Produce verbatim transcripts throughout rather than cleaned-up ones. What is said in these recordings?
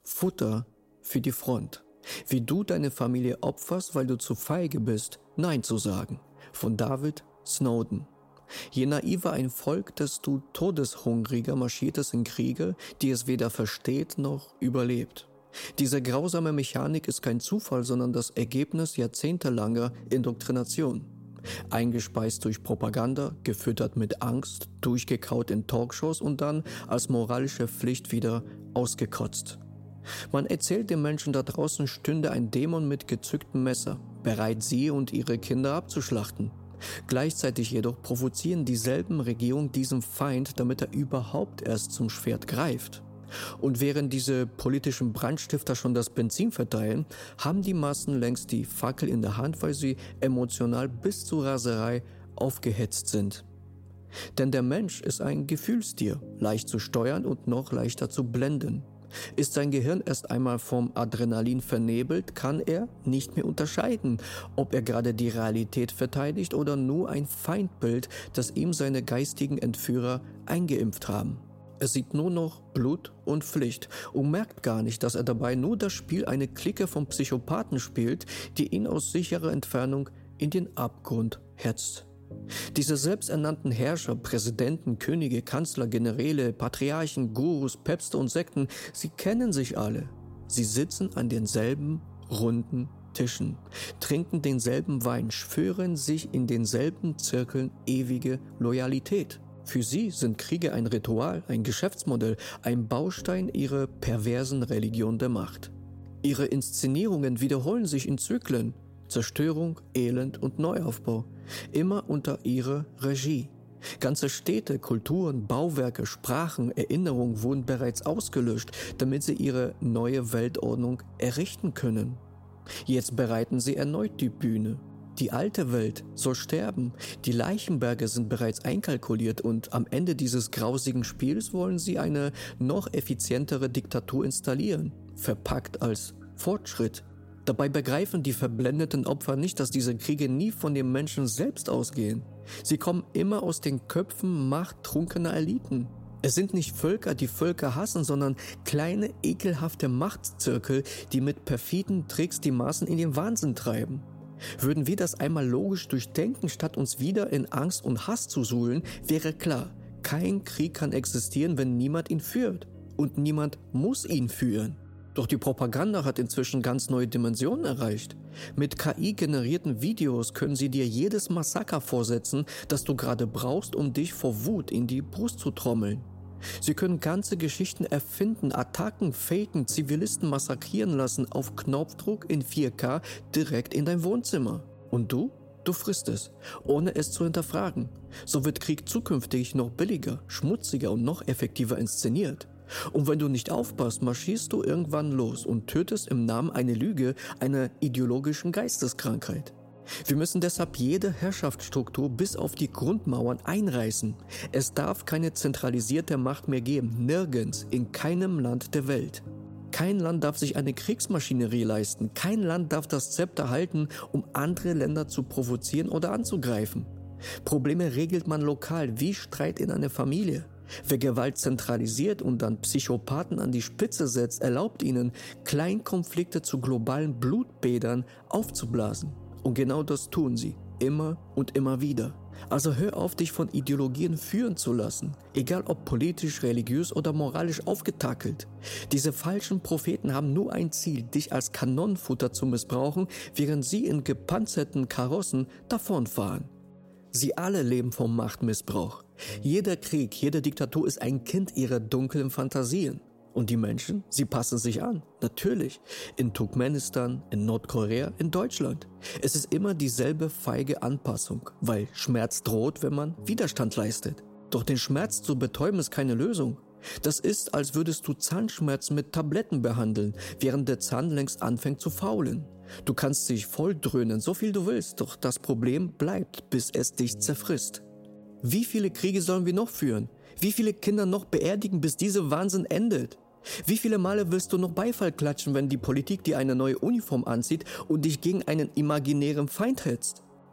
Futter für die Front. Wie du deine Familie opferst, weil du zu feige bist, Nein zu sagen. Von David Snowden. Je naiver ein Volk, desto todeshungriger marschiert es in Kriege, die es weder versteht noch überlebt. Diese grausame Mechanik ist kein Zufall, sondern das Ergebnis jahrzehntelanger Indoktrination. Eingespeist durch Propaganda, gefüttert mit Angst, durchgekaut in Talkshows und dann als moralische Pflicht wieder ausgekotzt. Man erzählt den Menschen, da draußen stünde ein Dämon mit gezücktem Messer, bereit, sie und ihre Kinder abzuschlachten. Gleichzeitig jedoch provozieren dieselben Regierungen diesen Feind, damit er überhaupt erst zum Schwert greift. Und während diese politischen Brandstifter schon das Benzin verteilen, haben die Massen längst die Fackel in der Hand, weil sie emotional bis zur Raserei aufgehetzt sind. Denn der Mensch ist ein Gefühlstier, leicht zu steuern und noch leichter zu blenden. Ist sein Gehirn erst einmal vom Adrenalin vernebelt, kann er nicht mehr unterscheiden, ob er gerade die Realität verteidigt oder nur ein Feindbild, das ihm seine geistigen Entführer eingeimpft haben. Er sieht nur noch Blut und Pflicht und merkt gar nicht, dass er dabei nur das Spiel eine Clique von Psychopathen spielt, die ihn aus sicherer Entfernung in den Abgrund hetzt. Diese selbsternannten Herrscher, Präsidenten, Könige, Kanzler, Generäle, Patriarchen, Gurus, Päpste und Sekten, sie kennen sich alle. Sie sitzen an denselben runden Tischen, trinken denselben Wein, schwören sich in denselben Zirkeln ewige Loyalität. Für sie sind Kriege ein Ritual, ein Geschäftsmodell, ein Baustein ihrer perversen Religion der Macht. Ihre Inszenierungen wiederholen sich in Zyklen. Zerstörung, Elend und Neuaufbau. Immer unter ihrer Regie. Ganze Städte, Kulturen, Bauwerke, Sprachen, Erinnerungen wurden bereits ausgelöscht, damit sie ihre neue Weltordnung errichten können. Jetzt bereiten sie erneut die Bühne. Die alte Welt soll sterben. Die Leichenberge sind bereits einkalkuliert und am Ende dieses grausigen Spiels wollen sie eine noch effizientere Diktatur installieren, verpackt als Fortschritt. Dabei begreifen die verblendeten Opfer nicht, dass diese Kriege nie von den Menschen selbst ausgehen. Sie kommen immer aus den Köpfen machttrunkener Eliten. Es sind nicht Völker, die Völker hassen, sondern kleine, ekelhafte Machtzirkel, die mit perfiden Tricks die Massen in den Wahnsinn treiben. Würden wir das einmal logisch durchdenken, statt uns wieder in Angst und Hass zu suhlen, wäre klar, kein Krieg kann existieren, wenn niemand ihn führt. Und niemand muss ihn führen. Doch die Propaganda hat inzwischen ganz neue Dimensionen erreicht. Mit K I-generierten Videos können sie dir jedes Massaker vorsetzen, das du gerade brauchst, um dich vor Wut in die Brust zu trommeln. Sie können ganze Geschichten erfinden, Attacken faken, Zivilisten massakrieren lassen, auf Knopfdruck in vier K direkt in dein Wohnzimmer. Und du? Du frisst es, ohne es zu hinterfragen. So wird Krieg zukünftig noch billiger, schmutziger und noch effektiver inszeniert. Und wenn du nicht aufpasst, marschierst du irgendwann los und tötest im Namen einer Lüge, einer ideologischen Geisteskrankheit. Wir müssen deshalb jede Herrschaftsstruktur bis auf die Grundmauern einreißen. Es darf keine zentralisierte Macht mehr geben, nirgends, in keinem Land der Welt. Kein Land darf sich eine Kriegsmaschinerie leisten, kein Land darf das Zepter halten, um andere Länder zu provozieren oder anzugreifen. Probleme regelt man lokal, wie Streit in einer Familie. Wer Gewalt zentralisiert und dann Psychopathen an die Spitze setzt, erlaubt ihnen, Kleinkonflikte zu globalen Blutbädern aufzublasen. Und genau das tun sie, immer und immer wieder. Also hör auf, dich von Ideologien führen zu lassen, egal ob politisch, religiös oder moralisch aufgetakelt. Diese falschen Propheten haben nur ein Ziel, dich als Kanonenfutter zu missbrauchen, während sie in gepanzerten Karossen davonfahren. Sie alle leben vom Machtmissbrauch. Jeder Krieg, jede Diktatur ist ein Kind ihrer dunklen Fantasien. Und die Menschen, sie passen sich an, natürlich. In Turkmenistan, in Nordkorea, in Deutschland. Es ist immer dieselbe feige Anpassung, weil Schmerz droht, wenn man Widerstand leistet. Doch den Schmerz zu betäuben ist keine Lösung. Das ist, als würdest du Zahnschmerzen mit Tabletten behandeln, während der Zahn längst anfängt zu faulen. Du kannst dich voll dröhnen, so viel du willst, doch das Problem bleibt, bis es dich zerfrisst. Wie viele Kriege sollen wir noch führen? Wie viele Kinder noch beerdigen, bis dieser Wahnsinn endet? Wie viele Male willst du noch Beifall klatschen, wenn die Politik dir eine neue Uniform anzieht und dich gegen einen imaginären Feind hetzt?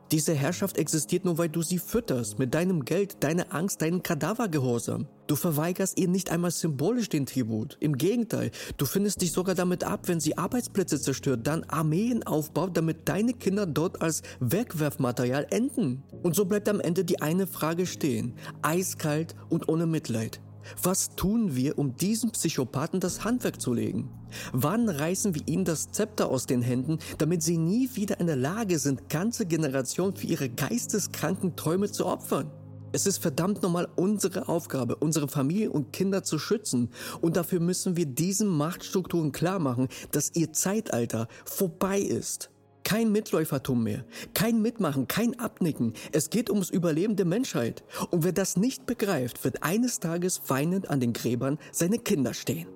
Diese Herrschaft existiert nur, weil du sie fütterst, mit deinem Geld, deiner Angst, deinem Kadavergehorsam. Du verweigerst ihr nicht einmal symbolisch den Tribut. Im Gegenteil, du findest dich sogar damit ab, wenn sie Arbeitsplätze zerstört, dann Armeen aufbaut, damit deine Kinder dort als Wegwerfmaterial enden. Und so bleibt am Ende die eine Frage stehen, eiskalt und ohne Mitleid. Was tun wir, um diesen Psychopathen das Handwerk zu legen? Wann reißen wir ihnen das Zepter aus den Händen, damit sie nie wieder in der Lage sind, ganze Generationen für ihre geisteskranken Träume zu opfern? Es ist verdammt nochmal unsere Aufgabe, unsere Familie und Kinder zu schützen. Und dafür müssen wir diesen Machtstrukturen klar machen, dass ihr Zeitalter vorbei ist. Kein Mitläufertum mehr, kein Mitmachen, kein Abnicken. Es geht ums Überleben der Menschheit. Und wer das nicht begreift, wird eines Tages weinend an den Gräbern seiner Kinder stehen.